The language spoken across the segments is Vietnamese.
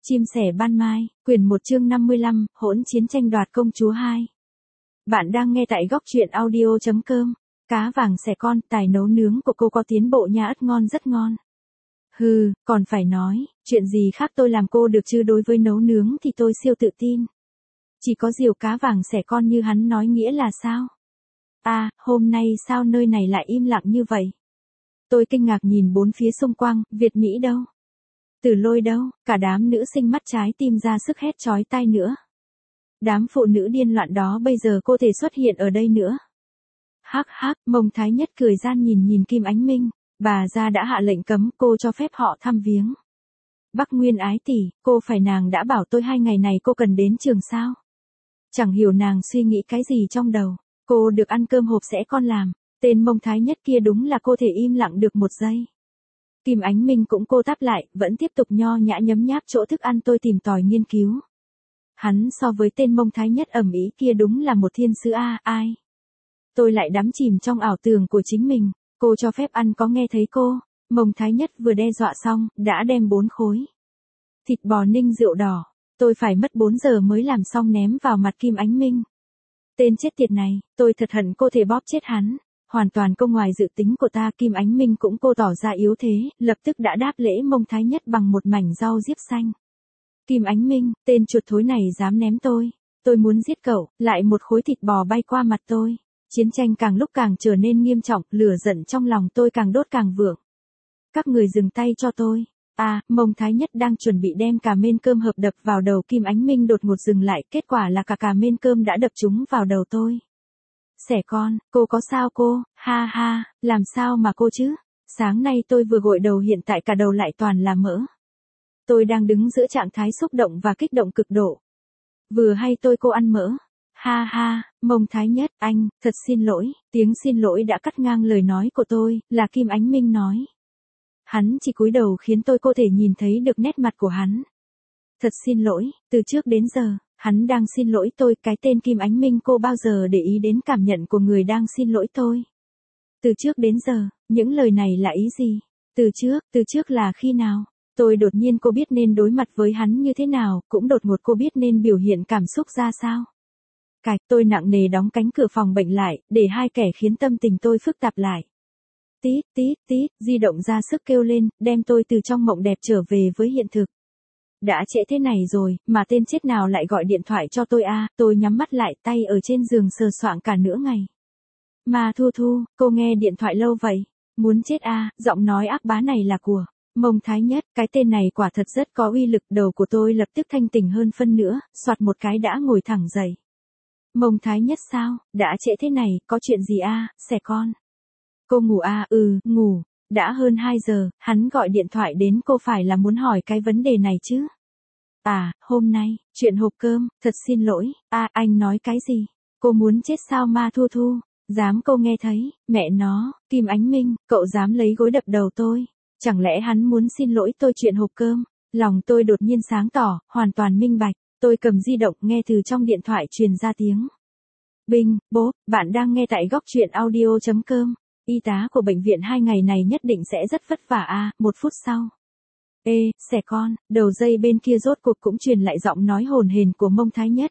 Chim sẻ ban mai, quyển 1 chương 55, hỗn chiến tranh đoạt công chúa 2. Bạn đang nghe tại góc truyện audio.com. Cá vàng xẻ con, tài nấu nướng của cô có tiến bộ nha, ớt ngon rất ngon. Hừ, còn phải nói, chuyện gì khác tôi làm cô được chứ, đối với nấu nướng thì tôi siêu tự tin. Chỉ có điều cá vàng xẻ con như hắn nói nghĩa là sao? À, hôm nay sao nơi này lại im lặng như vậy? Tôi kinh ngạc nhìn bốn phía xung quanh, Việt Mỹ đâu? Từ Lôi đâu? Cả đám nữ sinh mắt trái tim ra sức hét chói tai nữa. Đám phụ nữ điên loạn đó bây giờ cô thể xuất hiện ở đây nữa. Hắc hắc, Mông Thái Nhất cười gian nhìn Kim Ánh Minh, bà gia đã hạ lệnh cấm cô cho phép họ thăm viếng. Bắc Nguyên ái tỷ, cô phải, nàng đã bảo tôi 2 ngày này cô cần đến trường sao? Chẳng hiểu nàng suy nghĩ cái gì trong đầu. Cô được ăn cơm hộp sẽ con làm. Tên Mông Thái Nhất kia đúng là cô thể im lặng được một giây. Kim Ánh Minh cũng cô táp lại, vẫn tiếp tục nho nhã nhấm nháp chỗ thức ăn tôi tìm tòi nghiên cứu. Hắn so với tên Mông Thái Nhất ầm ĩ kia đúng là một thiên sứ a, ai. Tôi lại đắm chìm trong ảo tưởng của chính mình, cô cho phép ăn có nghe thấy cô, Mông Thái Nhất vừa đe dọa xong, đã đem 4 khối thịt bò ninh rượu đỏ, tôi phải mất 4 giờ mới làm xong ném vào mặt Kim Ánh Minh. Tên chết tiệt này, tôi thật hận cô thể bóp chết hắn. Hoàn toàn không ngoài dự tính của ta. Kim Ánh Minh cũng cô tỏ ra yếu thế, lập tức đã đáp lễ Mông Thái Nhất bằng một mảnh rau diếp xanh. Kim Ánh Minh, tên chuột thối này dám ném tôi muốn giết cậu, lại một khối thịt bò bay qua mặt tôi. Chiến tranh càng lúc càng trở nên nghiêm trọng, lửa giận trong lòng tôi càng đốt càng vượng. Các người dừng tay cho tôi. À, Mông Thái Nhất đang chuẩn bị đem cả mên cơm hộp đập vào đầu Kim Ánh Minh đột ngột dừng lại, kết quả là cả mên cơm đã đập trúng vào đầu tôi. Xẻ con, cô có sao cô? Ha ha, làm sao mà cô chứ? Sáng nay tôi vừa gội đầu, hiện tại cả đầu lại toàn là mỡ. Tôi đang đứng giữa trạng thái xúc động và kích động cực độ. Vừa hay cô ăn mỡ. Ha ha, Mông Thái Nhất, anh, thật xin lỗi. Tiếng xin lỗi đã cắt ngang lời nói của tôi, là Kim Ánh Minh nói. Hắn chỉ cúi đầu khiến tôi có thể nhìn thấy được nét mặt của hắn. Thật xin lỗi, từ trước đến giờ, hắn đang xin lỗi tôi. Cái tên Kim Ánh Minh cô bao giờ để ý đến cảm nhận của người đang xin lỗi tôi? Từ trước đến giờ, những lời này là ý gì? Từ trước là khi nào? Tôi đột nhiên cô biết nên đối mặt với hắn như thế nào, cũng đột ngột cô biết nên biểu hiện cảm xúc ra sao. Tôi nặng nề đóng cánh cửa phòng bệnh lại, để hai kẻ khiến tâm tình tôi phức tạp lại. Tít tít tít, di động ra sức kêu lên, đem tôi từ trong mộng đẹp trở về với hiện thực. Đã trễ thế này rồi, mà tên chết nào lại gọi điện thoại cho tôi à? Tôi nhắm mắt lại, tay ở trên giường sờ soạng cả nửa ngày. Mà Thu Thu, cô nghe điện thoại lâu vậy? Muốn chết à? Giọng nói ác bá này là của Mông Thái Nhất, cái tên này quả thật rất có uy lực. Đầu của tôi lập tức thanh tỉnh hơn phân nữa, soạt một cái đã ngồi thẳng dậy. Mông Thái Nhất sao? Đã trễ thế này, có chuyện gì à? Xẻ con. Cô ngủ à? Ừ, ngủ. Đã hơn 2 giờ, hắn gọi điện thoại đến, cô phải là muốn hỏi cái vấn đề này chứ? À, hôm nay, chuyện hộp cơm, thật xin lỗi. À, anh nói cái gì? Cô muốn chết sao Ma Thu Thu? Dám cô nghe thấy, mẹ nó, Kim Ánh Minh, cậu dám lấy gối đập đầu tôi. Chẳng lẽ hắn muốn xin lỗi tôi chuyện hộp cơm? Lòng tôi đột nhiên sáng tỏ, hoàn toàn minh bạch. Tôi cầm di động, nghe từ trong điện thoại truyền ra tiếng. Binh, bố, bạn đang nghe tại góc truyện audio.com. Y tá của bệnh viện 2 ngày này nhất định sẽ rất vất vả à. 1 phút sau. Ê, xẻ con, đầu dây bên kia rốt cuộc cũng truyền lại giọng nói hồn hển của Mông Thái Nhất.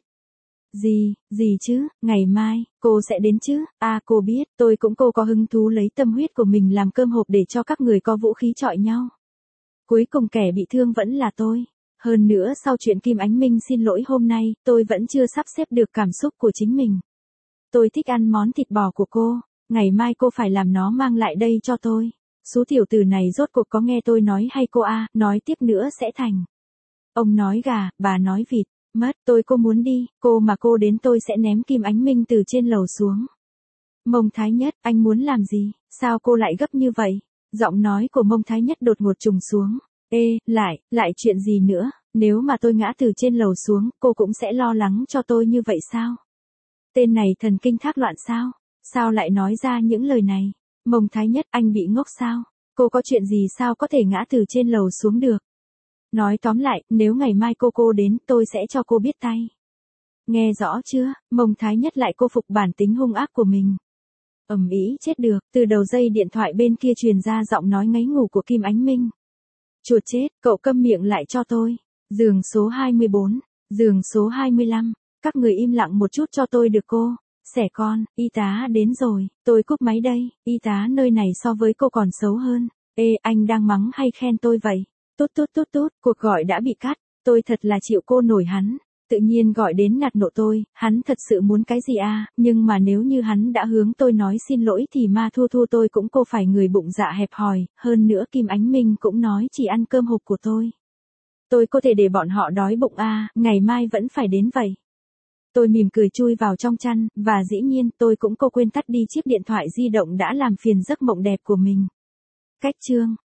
Gì chứ, ngày mai, cô sẽ đến chứ? À, cô biết, cô có hứng thú lấy tâm huyết của mình làm cơm hộp để cho các người có vũ khí chọi nhau. Cuối cùng kẻ bị thương vẫn là tôi. Hơn nữa sau chuyện Kim Ánh Minh xin lỗi hôm nay, tôi vẫn chưa sắp xếp được cảm xúc của chính mình. Tôi thích ăn món thịt bò của cô. Ngày mai cô phải làm nó mang lại đây cho tôi. Số tiểu tử này rốt cuộc có nghe tôi nói hay cô à? Nói tiếp nữa sẽ thành. Ông nói gà, bà nói vịt. Mất, cô muốn đi, cô đến tôi sẽ ném Kim Ánh Minh từ trên lầu xuống. Mông Thái Nhất, anh muốn làm gì? Sao cô lại gấp như vậy? Giọng nói của Mông Thái Nhất đột ngột trùng xuống. Ê, lại chuyện gì nữa? Nếu mà tôi ngã từ trên lầu xuống, cô cũng sẽ lo lắng cho tôi như vậy sao? Tên này thần kinh thác loạn sao? Sao lại nói ra những lời này? Mông Thái Nhất, anh bị ngốc sao? Cô có chuyện gì sao có thể ngã từ trên lầu xuống được? Nói tóm lại, nếu ngày mai cô đến, tôi sẽ cho cô biết tay. Nghe rõ chưa? Mông Thái Nhất lại cô phục bản tính hung ác của mình. Ầm ĩ chết được, từ đầu dây điện thoại bên kia truyền ra giọng nói ngấy ngủ của Kim Ánh Minh. Chuột chết, cậu câm miệng lại cho tôi. Giường số 24, giường số 25, các người im lặng một chút cho tôi được cô. Xẻ con, y tá đến rồi, tôi cúp máy đây, y tá nơi này so với cô còn xấu hơn. Ê, anh đang mắng hay khen tôi vậy? Tút tút tút tút, cuộc gọi đã bị cắt, tôi thật là chịu cô nổi hắn. Tự nhiên gọi đến nạt nộ tôi, hắn thật sự muốn cái gì à, nhưng mà nếu như hắn đã hướng tôi nói xin lỗi thì ma thu thu tôi cũng cô phải người bụng dạ hẹp hòi, hơn nữa Kim Ánh Minh cũng nói chỉ ăn cơm hộp của tôi. Tôi có thể để bọn họ đói bụng à, ngày mai vẫn phải đến vậy. Tôi mỉm cười chui vào trong chăn, và dĩ nhiên tôi cũng cô quên tắt đi chiếc điện thoại di động đã làm phiền giấc mộng đẹp của mình. Cách chương